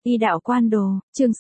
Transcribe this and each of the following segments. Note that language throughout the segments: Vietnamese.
Y đạo quan đồ, chương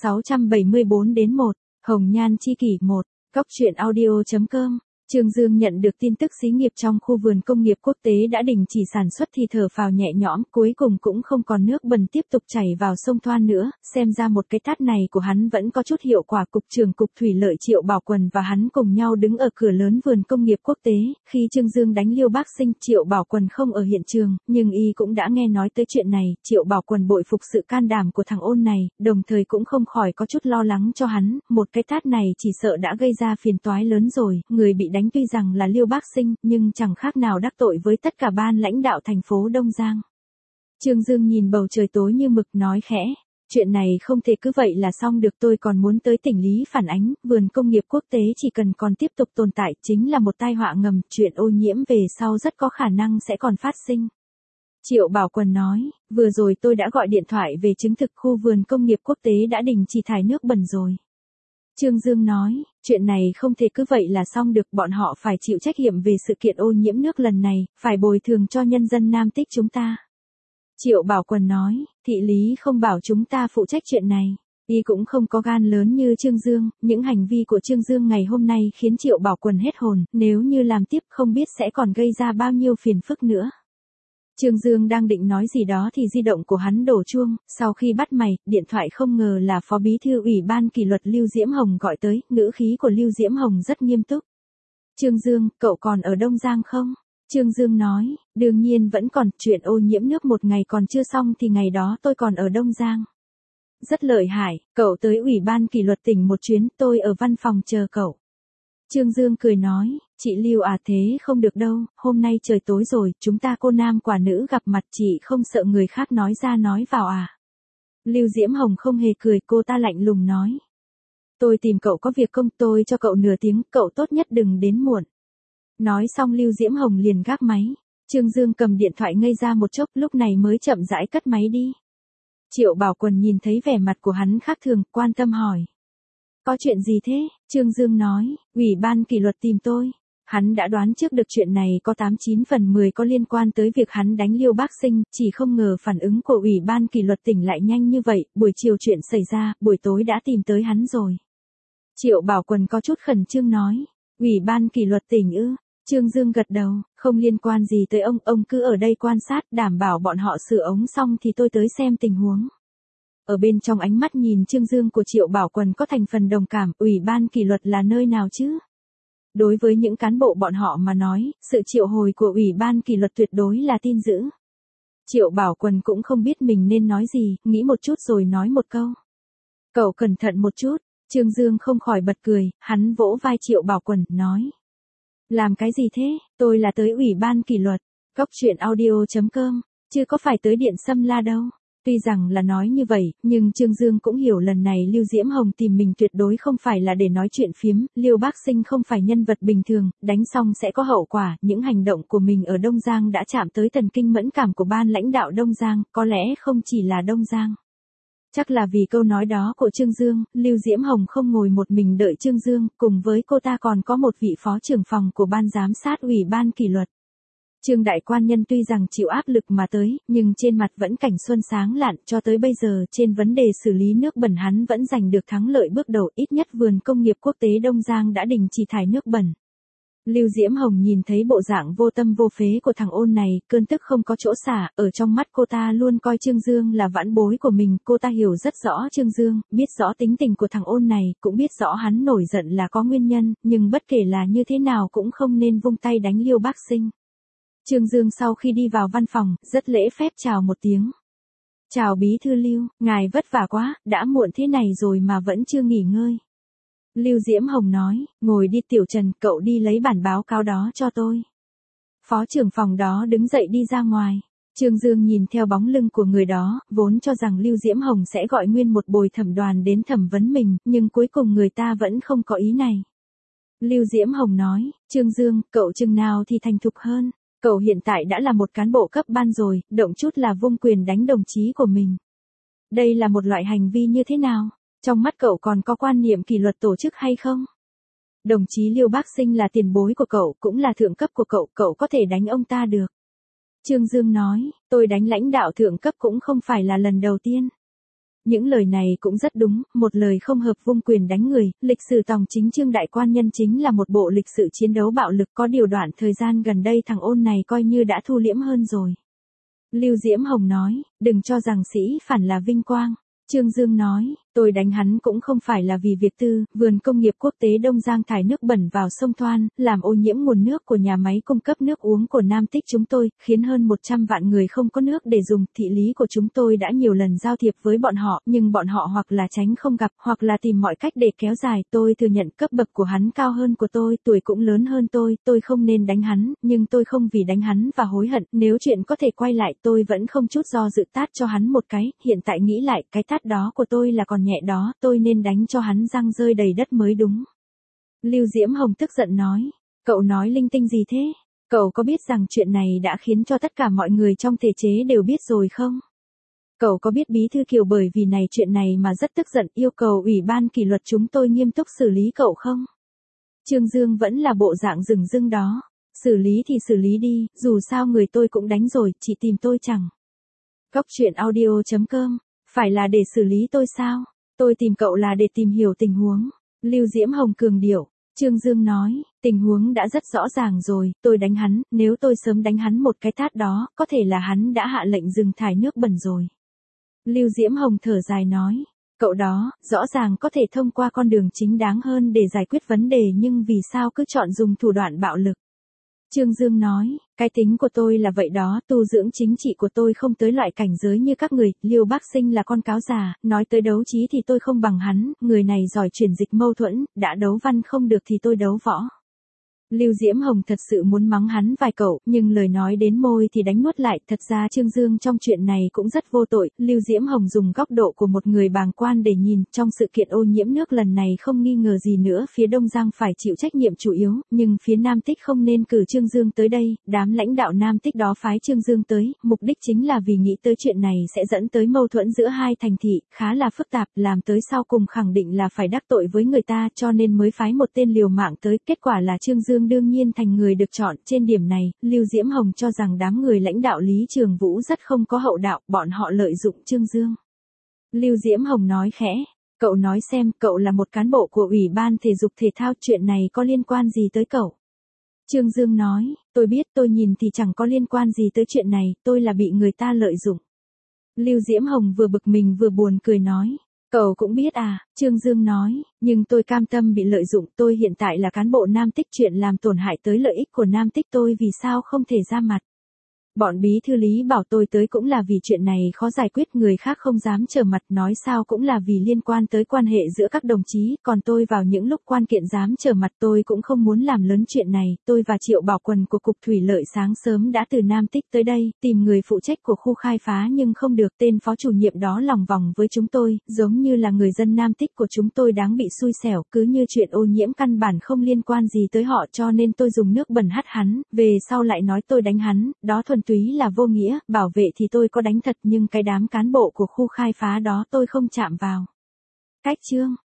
674-1, Hồng Nhan chi kỷ 1, Cóc truyện audio.com. Trương Dương nhận được tin tức xí nghiệp trong khu vườn công nghiệp quốc tế đã đình chỉ sản xuất thì thở phào nhẹ nhõm, cuối cùng cũng không còn nước bẩn tiếp tục chảy vào sông Thoan nữa, xem ra một cái tát này của hắn vẫn có chút hiệu quả. Cục trưởng Cục Thủy lợi Triệu Bảo Quần và hắn cùng nhau đứng ở cửa lớn vườn công nghiệp quốc tế, khi Trương Dương đánh Liêu Bác Sinh, Triệu Bảo Quần không ở hiện trường, nhưng y cũng đã nghe nói tới chuyện này. Triệu Bảo Quần bội phục sự can đảm của thằng ôn này, đồng thời cũng không khỏi có chút lo lắng cho hắn, một cái tát này chỉ sợ đã gây ra phiền toái lớn rồi. Người bị đánh tuy rằng là Liêu Bác Sinh, nhưng chẳng khác nào đắc tội với tất cả ban lãnh đạo thành phố Đông Giang. Trương Dương nhìn bầu trời tối như mực nói khẽ, chuyện này không thể cứ vậy là xong được, tôi còn muốn tới tỉnh Lý phản ánh, vườn công nghiệp quốc tế chỉ cần còn tiếp tục tồn tại chính là một tai họa ngầm, chuyện ô nhiễm về sau rất có khả năng sẽ còn phát sinh. Triệu Bảo Quần nói, vừa rồi tôi đã gọi điện thoại về chứng thực khu vườn công nghiệp quốc tế đã đình chỉ thải nước bẩn rồi. Trương Dương nói, chuyện này không thể cứ vậy là xong được, bọn họ phải chịu trách nhiệm về sự kiện ô nhiễm nước lần này, phải bồi thường cho nhân dân Nam Tích chúng ta. Triệu Bảo Quần nói, thị lý không bảo chúng ta phụ trách chuyện này. Y cũng không có gan lớn như Trương Dương, những hành vi của Trương Dương ngày hôm nay khiến Triệu Bảo Quần hết hồn, nếu như làm tiếp không biết sẽ còn gây ra bao nhiêu phiền phức nữa. Trương Dương đang định nói gì đó thì di động của hắn đổ chuông, sau khi bắt mày, điện thoại không ngờ là Phó Bí thư Ủy ban Kỷ luật Lưu Diễm Hồng gọi tới, ngữ khí của Lưu Diễm Hồng rất nghiêm túc. Trương Dương, cậu còn ở Đông Giang không? Trương Dương nói, đương nhiên vẫn còn, chuyện ô nhiễm nước một ngày còn chưa xong thì ngày đó tôi còn ở Đông Giang. Rất lợi hại, cậu tới Ủy ban Kỷ luật tỉnh một chuyến, tôi ở văn phòng chờ cậu. Trương Dương cười nói, chị Lưu à, thế không được đâu, hôm nay trời tối rồi, chúng ta cô nam quả nữ gặp mặt, chị không sợ người khác nói ra nói vào à? Lưu Diễm Hồng không hề cười, cô ta lạnh lùng nói. Tôi tìm cậu có việc không, tôi cho cậu nửa tiếng, cậu tốt nhất đừng đến muộn. Nói xong Lưu Diễm Hồng liền gác máy. Trương Dương cầm điện thoại ngây ra một chốc, lúc này mới chậm rãi cất máy đi. Triệu Bảo Quần nhìn thấy vẻ mặt của hắn khác thường, quan tâm hỏi. Có chuyện gì thế? Trương Dương nói, Ủy ban Kỷ luật tìm tôi. Hắn đã đoán trước được chuyện này có 89 phần 10 có liên quan tới việc hắn đánh Liêu Bác Sinh, chỉ không ngờ phản ứng của Ủy ban Kỷ luật tỉnh lại nhanh như vậy, buổi chiều chuyện xảy ra, buổi tối đã tìm tới hắn rồi. Triệu Bảo Quần có chút khẩn trương nói, Ủy ban Kỷ luật tỉnh ư? Trương Dương gật đầu, không liên quan gì tới ông cứ ở đây quan sát, đảm bảo bọn họ sửa ống xong thì tôi tới xem tình huống. Ở bên trong ánh mắt nhìn Trương Dương của Triệu Bảo Quần có thành phần đồng cảm, Ủy ban Kỷ luật là nơi nào chứ? Đối với những cán bộ bọn họ mà nói, sự triệu hồi của Ủy ban Kỷ luật tuyệt đối là tin dữ. Triệu Bảo Quần cũng không biết mình nên nói gì, nghĩ một chút rồi nói một câu. Cậu cẩn thận một chút. Trương Dương không khỏi bật cười, hắn vỗ vai Triệu Bảo Quần, nói. Làm cái gì thế? Tôi là tới Ủy ban Kỷ luật, Cóc truyện audio.com, chứ có phải tới Điện Xâm La đâu. Tuy rằng là nói như vậy, nhưng Trương Dương cũng hiểu lần này Lưu Diễm Hồng tìm mình tuyệt đối không phải là để nói chuyện phiếm, Liêu Bác Sinh không phải nhân vật bình thường, đánh xong sẽ có hậu quả, những hành động của mình ở Đông Giang đã chạm tới thần kinh mẫn cảm của ban lãnh đạo Đông Giang, có lẽ không chỉ là Đông Giang. Chắc là vì câu nói đó của Trương Dương, Lưu Diễm Hồng không ngồi một mình đợi Trương Dương, cùng với cô ta còn có một vị phó trưởng phòng của ban giám sát Ủy ban Kỷ luật. Trương đại quan nhân tuy rằng chịu áp lực mà tới, nhưng trên mặt vẫn cảnh xuân sáng lạn, cho tới bây giờ trên vấn đề xử lý nước bẩn hắn vẫn giành được thắng lợi bước đầu, ít nhất vườn công nghiệp quốc tế Đông Giang đã đình chỉ thải nước bẩn. Lưu Diễm Hồng nhìn thấy bộ dạng vô tâm vô phế của thằng ôn này, cơn tức không có chỗ xả, ở trong mắt cô ta luôn coi Trương Dương là vãn bối của mình, cô ta hiểu rất rõ Trương Dương, biết rõ tính tình của thằng ôn này, cũng biết rõ hắn nổi giận là có nguyên nhân, nhưng bất kể là như thế nào cũng không nên vung tay đánh Liêu Bác Sinh. Trương Dương sau khi đi vào văn phòng, rất lễ phép chào một tiếng. Chào Bí thư Lưu, ngài vất vả quá, đã muộn thế này rồi mà vẫn chưa nghỉ ngơi. Lưu Diễm Hồng nói, ngồi đi Tiểu Trần, cậu đi lấy bản báo cáo đó cho tôi. Phó trưởng phòng đó đứng dậy đi ra ngoài. Trương Dương nhìn theo bóng lưng của người đó, vốn cho rằng Lưu Diễm Hồng sẽ gọi nguyên một bồi thẩm đoàn đến thẩm vấn mình, nhưng cuối cùng người ta vẫn không có ý này. Lưu Diễm Hồng nói, Trương Dương, cậu chừng nào thì thành thục hơn. Cậu hiện tại đã là một cán bộ cấp ban rồi, động chút là vung quyền đánh đồng chí của mình. Đây là một loại hành vi như thế nào? Trong mắt cậu còn có quan niệm kỷ luật tổ chức hay không? Đồng chí Liêu Bác Sinh là tiền bối của cậu, cũng là thượng cấp của cậu, cậu có thể đánh ông ta được. Trương Dương nói, tôi đánh lãnh đạo thượng cấp cũng không phải là lần đầu tiên. Những lời này cũng rất đúng, một lời không hợp vung quyền đánh người, lịch sử Tòng Chính Trương Đại Quan Nhân chính là một bộ lịch sử chiến đấu bạo lực, có điều đoạn thời gian gần đây thằng ôn này coi như đã thu liễm hơn rồi. Lưu Diễm Hồng nói, đừng cho rằng sĩ phản là vinh quang. Trương Dương nói, tôi đánh hắn cũng không phải là vì việc tư, vườn công nghiệp quốc tế Đông Giang thải nước bẩn vào sông Thoan, làm ô nhiễm nguồn nước của nhà máy cung cấp nước uống của Nam Tích chúng tôi, khiến hơn 100 vạn người không có nước để dùng. Thị lý của chúng tôi đã nhiều lần giao thiệp với bọn họ, nhưng bọn họ hoặc là tránh không gặp, hoặc là tìm mọi cách để kéo dài. Tôi thừa nhận cấp bậc của hắn cao hơn của tôi, tuổi cũng lớn hơn tôi không nên đánh hắn, nhưng tôi không vì đánh hắn và hối hận. Nếu chuyện có thể quay lại tôi vẫn không chút do dự tát cho hắn một cái, hiện tại nghĩ lại cái tát đó của tôi là còn nhẹ đó, tôi nên đánh cho hắn răng rơi đầy đất mới đúng. Lưu Diễm Hồng tức giận nói, cậu nói linh tinh gì thế? Cậu có biết rằng chuyện này đã khiến cho tất cả mọi người trong thể chế đều biết rồi không? Cậu có biết Bí thư Kiều bởi vì chuyện này mà rất tức giận yêu cầu Ủy ban kỷ luật chúng tôi nghiêm túc xử lý cậu không? Trương Dương vẫn là bộ dạng rừng rưng đó. Xử lý thì xử lý đi, dù sao người tôi cũng đánh rồi, chỉ tìm tôi chẳng. Góc truyện audio.com. Phải là để xử lý tôi sao? Tôi tìm cậu là để tìm hiểu tình huống. Lưu Diễm Hồng cường điệu. Trương Dương nói, tình huống đã rất rõ ràng rồi, tôi đánh hắn, nếu tôi sớm đánh hắn một cái tát đó, có thể là hắn đã hạ lệnh dừng thải nước bẩn rồi. Lưu Diễm Hồng thở dài nói, cậu đó, rõ ràng có thể thông qua con đường chính đáng hơn để giải quyết vấn đề nhưng vì sao cứ chọn dùng thủ đoạn bạo lực. Trương Dương nói, cái tính của tôi là vậy đó, tu dưỡng chính trị của tôi không tới loại cảnh giới như các người, Liêu Bác Sinh là con cáo già, nói tới đấu trí thì tôi không bằng hắn, người này giỏi chuyển dịch mâu thuẫn, đã đấu văn không được thì tôi đấu võ. Lưu Diễm Hồng thật sự muốn mắng hắn vài câu, nhưng lời nói đến môi thì đánh nuốt lại, thật ra Trương Dương trong chuyện này cũng rất vô tội, Lưu Diễm Hồng dùng góc độ của một người bàng quan để nhìn, trong sự kiện ô nhiễm nước lần này không nghi ngờ gì nữa, phía Đông Giang phải chịu trách nhiệm chủ yếu, nhưng phía Nam Tích không nên cử Trương Dương tới đây, đám lãnh đạo Nam Tích đó phái Trương Dương tới, mục đích chính là vì nghĩ tới chuyện này sẽ dẫn tới mâu thuẫn giữa hai thành thị, khá là phức tạp, làm tới sau cùng khẳng định là phải đắc tội với người ta, cho nên mới phái một tên liều mạng tới, kết quả là Trương Dương đương nhiên thành người được chọn. Trên điểm này, Lưu Diễm Hồng cho rằng đám người lãnh đạo Lý Trường Vũ rất không có hậu đạo, bọn họ lợi dụng Trương Dương. Lưu Diễm Hồng nói khẽ, cậu nói xem, cậu là một cán bộ của Ủy ban Thể dục Thể thao, chuyện này có liên quan gì tới cậu? Trương Dương nói, tôi biết, tôi nhìn thì chẳng có liên quan gì tới chuyện này, tôi là bị người ta lợi dụng. Lưu Diễm Hồng vừa bực mình vừa buồn cười nói, cậu cũng biết à, Trương Dương nói, nhưng tôi cam tâm bị lợi dụng, tôi hiện tại là cán bộ Nam Tích, chuyện làm tổn hại tới lợi ích của Nam Tích tôi vì sao không thể ra mặt. Bọn bí thư Lý bảo tôi tới cũng là vì chuyện này khó giải quyết, người khác không dám trở mặt, nói sao cũng là vì liên quan tới quan hệ giữa các đồng chí, còn tôi vào những lúc quan kiện dám trở mặt tôi cũng không muốn làm lớn chuyện này. Tôi và Triệu Bảo Quần của Cục Thủy lợi sáng sớm đã từ Nam Tích tới đây, tìm người phụ trách của khu khai phá nhưng không được, tên phó chủ nhiệm đó lòng vòng với chúng tôi, giống như là người dân Nam Tích của chúng tôi đáng bị xui xẻo, cứ như chuyện ô nhiễm căn bản không liên quan gì tới họ, cho nên tôi dùng nước bẩn hắt hắn, về sau lại nói tôi đánh hắn, đó thuần túy là vô nghĩa, bảo vệ thì tôi có đánh thật nhưng cái đám cán bộ của khu khai phá đó tôi không chạm vào. Cách chương